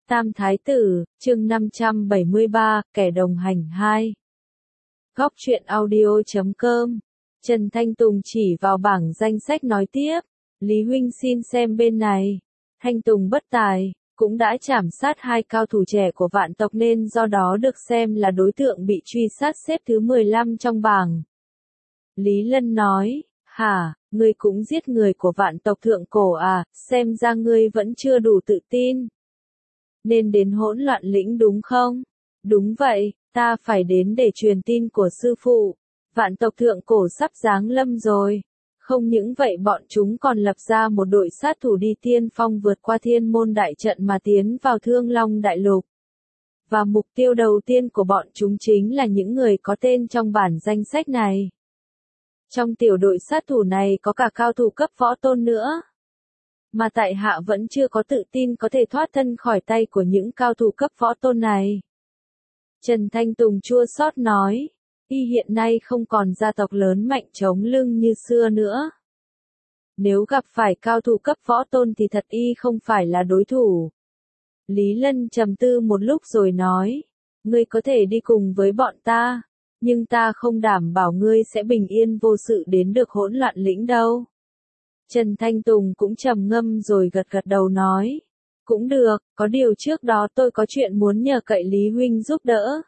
Tam Thái Tử, chương 573, kẻ đồng hành 2. Góc truyện audio.com. Trần Thanh Tùng chỉ vào bảng danh sách nói tiếp. Lý huynh xin xem bên này. Thanh Tùng bất tài, cũng đã trảm sát hai cao thủ trẻ của vạn tộc nên do đó được xem là đối tượng bị truy sát xếp thứ 15 trong bảng. Lý Lân nói, hả, ngươi cũng giết người của vạn tộc thượng cổ à, xem ra ngươi vẫn chưa đủ tự tin. Nên đến hỗn loạn lĩnh đúng không? Đúng vậy, ta phải đến để truyền tin của sư phụ. Vạn tộc thượng cổ sắp giáng lâm rồi. Không những vậy bọn chúng còn lập ra một đội sát thủ đi tiên phong vượt qua thiên môn đại trận mà tiến vào Thương Long đại lục. Và mục tiêu đầu tiên của bọn chúng chính là những người có tên trong bản danh sách này. Trong tiểu đội sát thủ này có cả cao thủ cấp võ tôn nữa. Mà tại hạ vẫn chưa có tự tin có thể thoát thân khỏi tay của những cao thủ cấp võ tôn này. Trần Thanh Tùng chua xót nói, y hiện nay không còn gia tộc lớn mạnh chống lưng như xưa nữa. Nếu gặp phải cao thủ cấp võ tôn thì thật y không phải là đối thủ. Lý Lân trầm tư một lúc rồi nói, ngươi có thể đi cùng với bọn ta, nhưng ta không đảm bảo ngươi sẽ bình yên vô sự đến được hỗn loạn lĩnh đâu. Trần Thanh Tùng cũng trầm ngâm rồi gật gật đầu nói, cũng được, có điều trước đó tôi có chuyện muốn nhờ cậy Lý huynh giúp đỡ.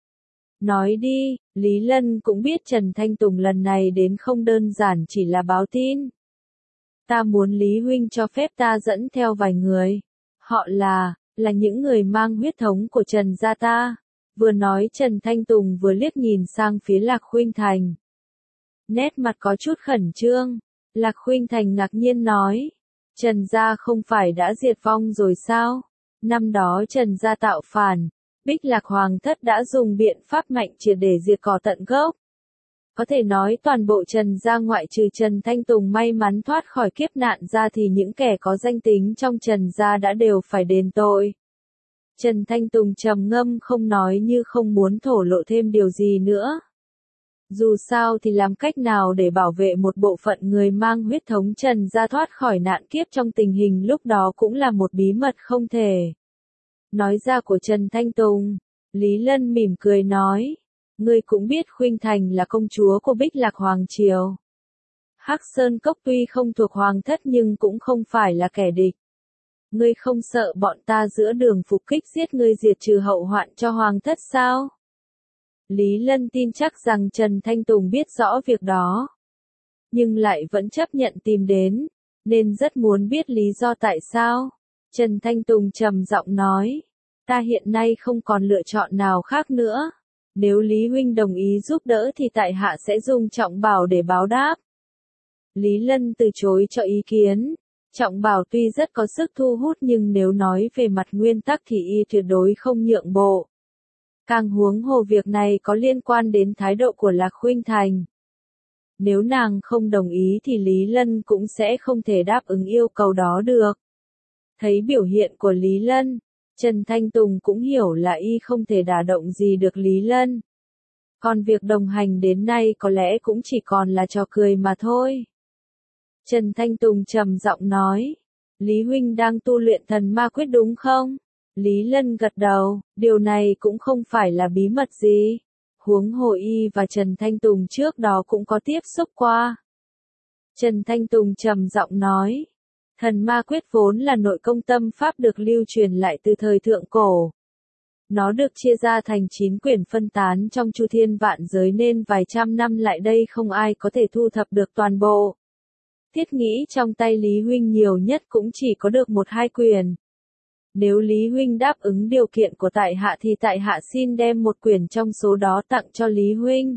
Nói đi, Lý Lân cũng biết Trần Thanh Tùng lần này đến không đơn giản chỉ là báo tin. Ta muốn Lý huynh cho phép ta dẫn theo vài người. Họ là những người mang huyết thống của Trần gia ta. Vừa nói Trần Thanh Tùng vừa liếc nhìn sang phía Lạc Khuynh Thành. Nét mặt có chút khẩn trương. Lạc Khuynh Thành ngạc nhiên nói, Trần gia không phải đã diệt vong rồi sao? Năm đó Trần gia tạo phản, Bích Lạc Hoàng thất đã dùng biện pháp mạnh triệt để diệt cỏ tận gốc. Có thể nói toàn bộ Trần gia ngoại trừ Trần Thanh Tùng may mắn thoát khỏi kiếp nạn ra thì những kẻ có danh tính trong Trần gia đã đều phải đền tội. Trần Thanh Tùng trầm ngâm không nói như không muốn thổ lộ thêm điều gì nữa. Dù sao thì làm cách nào để bảo vệ một bộ phận người mang huyết thống Trần gia thoát khỏi nạn kiếp trong tình hình lúc đó cũng là một bí mật không thể nói ra của Trần Thanh Tùng. Lý Lân mỉm cười nói, ngươi cũng biết Khuynh Thành là công chúa của Bích Lạc Hoàng Triều. Hắc Sơn Cốc tuy không thuộc Hoàng thất nhưng cũng không phải là kẻ địch. Ngươi không sợ bọn ta giữa đường phục kích giết ngươi diệt trừ hậu hoạn cho Hoàng thất sao? Lý Lân tin chắc rằng Trần Thanh Tùng biết rõ việc đó. Nhưng lại vẫn chấp nhận tìm đến, nên rất muốn biết lý do tại sao. Trần Thanh Tùng trầm giọng nói, ta hiện nay không còn lựa chọn nào khác nữa. Nếu Lý huynh đồng ý giúp đỡ thì tại hạ sẽ dùng trọng bảo để báo đáp. Lý Lân từ chối cho ý kiến. Trọng bảo tuy rất có sức thu hút nhưng nếu nói về mặt nguyên tắc thì y tuyệt đối không nhượng bộ. Càng huống hồ việc này có liên quan đến thái độ của Lạc Khuynh Thành. Nếu nàng không đồng ý thì Lý Lân cũng sẽ không thể đáp ứng yêu cầu đó được. Thấy biểu hiện của Lý Lân, Trần Thanh Tùng cũng hiểu là y không thể đả động gì được Lý Lân. Còn việc đồng hành đến nay có lẽ cũng chỉ còn là trò cười mà thôi. Trần Thanh Tùng trầm giọng nói, Lý huynh đang tu luyện thần ma quyết đúng không? Lý Lân gật đầu, điều này cũng không phải là bí mật gì. Huống hồ y và Trần Thanh Tùng trước đó cũng có tiếp xúc qua. Trần Thanh Tùng trầm giọng nói, thần ma quyết vốn là nội công tâm pháp được lưu truyền lại từ thời thượng cổ. Nó được chia ra thành 9 quyển phân tán trong chu thiên vạn giới nên vài trăm năm lại đây không ai có thể thu thập được toàn bộ. Thiết nghĩ trong tay Lý huynh nhiều nhất cũng chỉ có được 1-2 quyển. Nếu Lý huynh đáp ứng điều kiện của tại hạ thì tại hạ xin đem 1 quyển trong số đó tặng cho Lý huynh.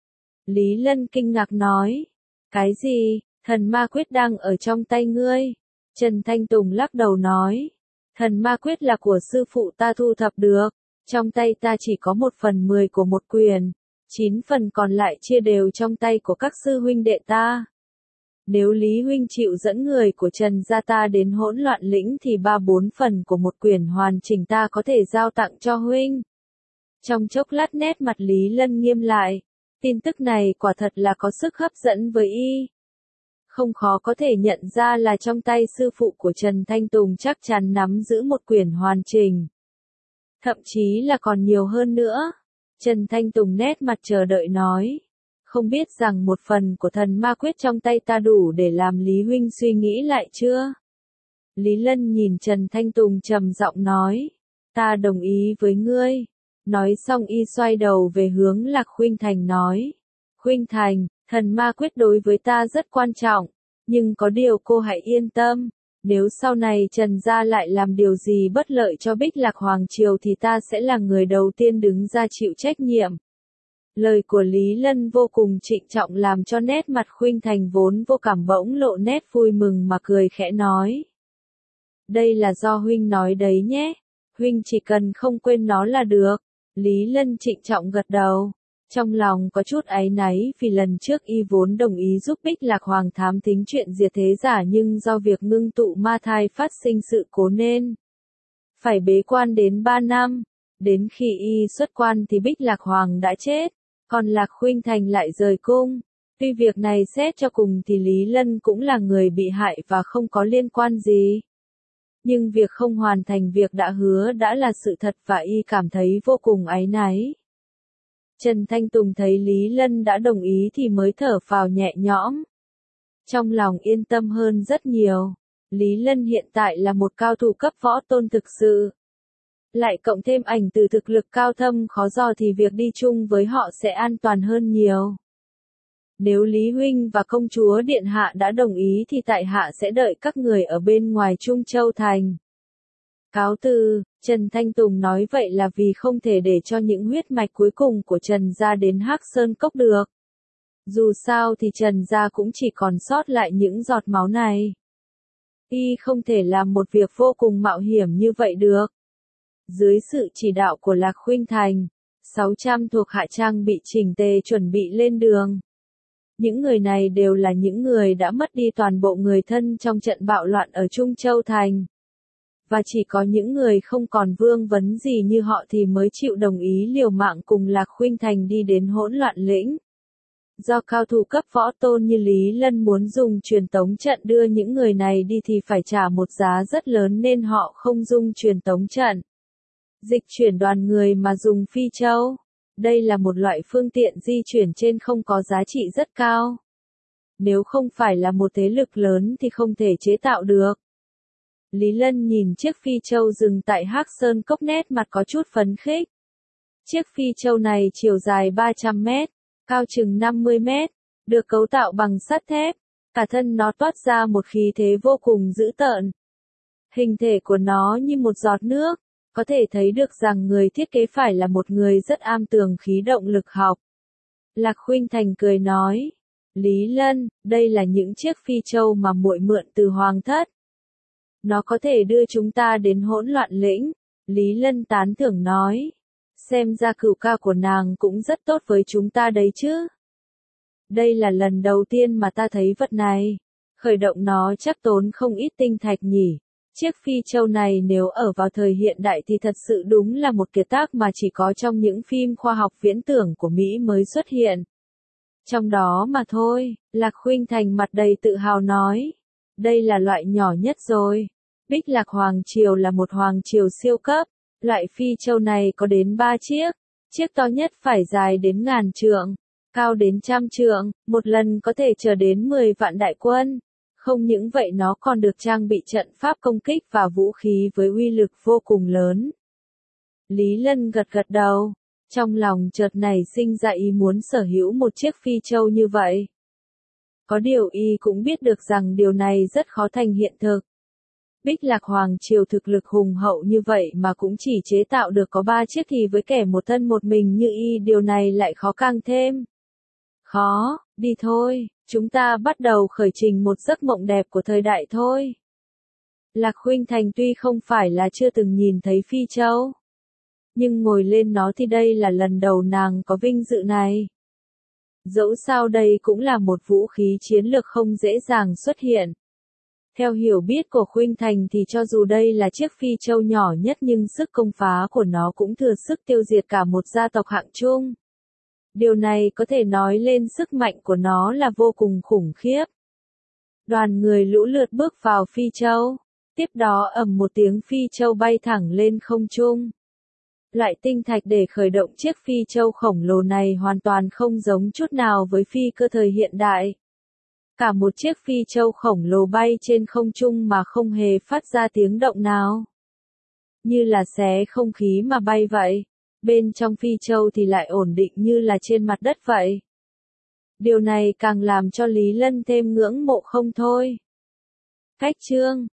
Lý Lân kinh ngạc nói, cái gì, thần ma quyết đang ở trong tay ngươi? Trần Thanh Tùng lắc đầu nói, thần ma quyết là của sư phụ ta thu thập được, trong tay ta chỉ có 1/10 của 1 quyển, 9 phần còn lại chia đều trong tay của các sư huynh đệ ta. Nếu Lý huynh chịu dẫn người của Trần gia ta đến hỗn loạn lĩnh thì 3/4 phần của 1 quyển hoàn chỉnh ta có thể giao tặng cho huynh. Trong chốc lát nét mặt Lý Lân nghiêm lại, tin tức này quả thật là có sức hấp dẫn với y. không khó có thể nhận ra là trong tay sư phụ của Trần Thanh Tùng chắc chắn nắm giữ một quyển hoàn chỉnh. Thậm chí là còn nhiều hơn nữa. Trần Thanh Tùng nét mặt chờ đợi nói. Không biết rằng một phần của thần ma quyết trong tay ta đủ để làm Lý huynh suy nghĩ lại chưa? Lý Lân nhìn Trần Thanh Tùng trầm giọng nói. Ta đồng ý với ngươi. Nói xong y xoay đầu về hướng Lạc Khuynh Thành nói. Khuynh Thành, thần ma quyết đối với ta rất quan trọng. Nhưng có điều cô hãy yên tâm. Nếu sau này Trần gia lại làm điều gì bất lợi cho Bích Lạc Hoàng Triều thì ta sẽ là người đầu tiên đứng ra chịu trách nhiệm. Lời của Lý Lân vô cùng trịnh trọng làm cho nét mặt Khuynh Thành vốn vô cảm bỗng lộ nét vui mừng mà cười khẽ nói. Đây là do huynh nói đấy nhé. Huynh chỉ cần không quên nó là được. Lý Lân trịnh trọng gật đầu. Trong lòng có chút áy náy vì lần trước y vốn đồng ý giúp Bích Lạc Hoàng thám thính chuyện diệt thế giả nhưng do việc ngưng tụ ma thai phát sinh sự cố nên phải bế quan đến 3 năm. Đến khi y xuất quan thì Bích Lạc Hoàng đã chết, còn Lạc Khuynh Thành lại rời cung. Tuy việc này xét cho cùng thì Lý Lân cũng là người bị hại và không có liên quan gì. Nhưng việc không hoàn thành việc đã hứa đã là sự thật và y cảm thấy vô cùng áy náy. Trần Thanh Tùng thấy Lý Lân đã đồng ý thì mới thở phào nhẹ nhõm. Trong lòng yên tâm hơn rất nhiều. Lý Lân hiện tại là một cao thủ cấp võ tôn thực sự. Lại cộng thêm ảnh từ thực lực cao thâm khó dò thì việc đi chung với họ sẽ an toàn hơn nhiều. Nếu Lý Huynh và công chúa Điện Hạ đã đồng ý thì tại Hạ sẽ đợi các người ở bên ngoài Trung Châu Thành. Cáo từ, Trần Thanh Tùng nói vậy là vì không thể để cho những huyết mạch cuối cùng của Trần gia đến Hắc Sơn Cốc được. Dù sao thì Trần gia cũng chỉ còn sót lại những giọt máu này. Y không thể làm một việc vô cùng mạo hiểm như vậy được. Dưới sự chỉ đạo của Lạc Khuynh Thành, 600 thuộc hạ trang bị chỉnh tề chuẩn bị lên đường. Những người này đều là những người đã mất đi toàn bộ người thân trong trận bạo loạn ở Trung Châu Thành. Và chỉ có những người không còn vương vấn gì như họ thì mới chịu đồng ý liều mạng cùng Lạc Khuynh Thành đi đến hỗn loạn lĩnh. Do cao thủ cấp võ tôn như Lý Lân muốn dùng truyền tống trận đưa những người này đi thì phải trả một giá rất lớn nên họ không dùng truyền tống trận. Dịch chuyển đoàn người mà dùng phi châu. Đây là một loại phương tiện di chuyển trên không có giá trị rất cao. Nếu không phải là một thế lực lớn thì không thể chế tạo được. Lý Lân nhìn chiếc phi châu dừng tại Hắc Sơn Cốc nét mặt có chút phấn khích. Chiếc phi châu này chiều dài 300 mét, cao chừng 50 mét, được cấu tạo bằng sắt thép, cả thân nó toát ra một khí thế vô cùng dữ tợn. Hình thể của nó như một giọt nước, có thể thấy được rằng người thiết kế phải là một người rất am tường khí động lực học. Lạc Khuynh Thành cười nói, Lý Lân, đây là những chiếc phi châu mà muội mượn từ Hoàng thất. Nó có thể đưa chúng ta đến hỗn loạn lĩnh. Lý Lân tán thưởng nói, xem ra cửu ca của nàng cũng rất tốt với chúng ta đấy chứ. Đây là lần đầu tiên mà ta thấy vật này. Khởi động nó chắc tốn không ít tinh thạch nhỉ. Chiếc phi châu này nếu ở vào thời hiện đại thì thật sự đúng là một kiệt tác mà chỉ có trong những phim khoa học viễn tưởng của Mỹ mới xuất hiện. Trong đó mà thôi, Lạc Khuynh Thành mặt đầy tự hào nói. Đây là loại nhỏ nhất rồi. Bích Lạc Hoàng Triều là một hoàng triều siêu cấp. Loại phi châu này có đến 3 chiếc. Chiếc to nhất phải dài đến 1000 trượng, cao đến 100 trượng, một lần có thể chở đến 10 vạn đại quân. Không những vậy nó còn được trang bị trận pháp công kích và vũ khí với uy lực vô cùng lớn. Lý Lân gật gật đầu. Trong lòng chợt nảy sinh ra ý muốn sở hữu một chiếc phi châu như vậy. Có điều y cũng biết được rằng điều này rất khó thành hiện thực. Bích Lạc Hoàng Triều thực lực hùng hậu như vậy mà cũng chỉ chế tạo được có 3 chiếc thì với kẻ một thân một mình như y điều này lại khó càng thêm. Khó, đi thôi, chúng ta bắt đầu khởi trình một giấc mộng đẹp của thời đại thôi. Lạc Khuynh Thành tuy không phải là chưa từng nhìn thấy phi châu, nhưng ngồi lên nó thì đây là lần đầu nàng có vinh dự này. Dẫu sao đây cũng là một vũ khí chiến lược không dễ dàng xuất hiện. Theo hiểu biết của Khuynh Thành thì cho dù đây là chiếc phi châu nhỏ nhất nhưng sức công phá của nó cũng thừa sức tiêu diệt cả một gia tộc hạng trung. Điều này có thể nói lên sức mạnh của nó là vô cùng khủng khiếp. Đoàn người lũ lượt bước vào phi châu. Tiếp đó ầm một tiếng phi châu bay thẳng lên không trung. Loại tinh thạch để khởi động chiếc phi châu khổng lồ này hoàn toàn không giống chút nào với phi cơ thời hiện đại. Cả một chiếc phi châu khổng lồ bay trên không trung mà không hề phát ra tiếng động nào. Như là xé không khí mà bay vậy. Bên trong phi châu thì lại ổn định như là trên mặt đất vậy. Điều này càng làm cho Lý Lân thêm ngưỡng mộ không thôi. Khách chương